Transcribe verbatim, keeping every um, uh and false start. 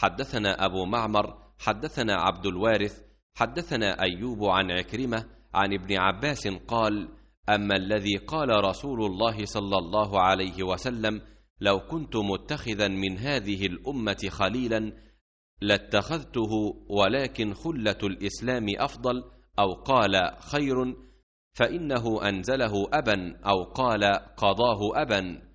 حدثنا أبو معمر حدثنا عبد الوارث حدثنا أيوب عن عكرمة عن ابن عباس قال: أما الذي قال رسول الله صلى الله عليه وسلم: لو كنت متخذا من هذه الأمة خليلا لاتخذته، ولكن خلة الإسلام أفضل، أو قال خير، فإنه أنزله أبا، أو قال قضاه أبا.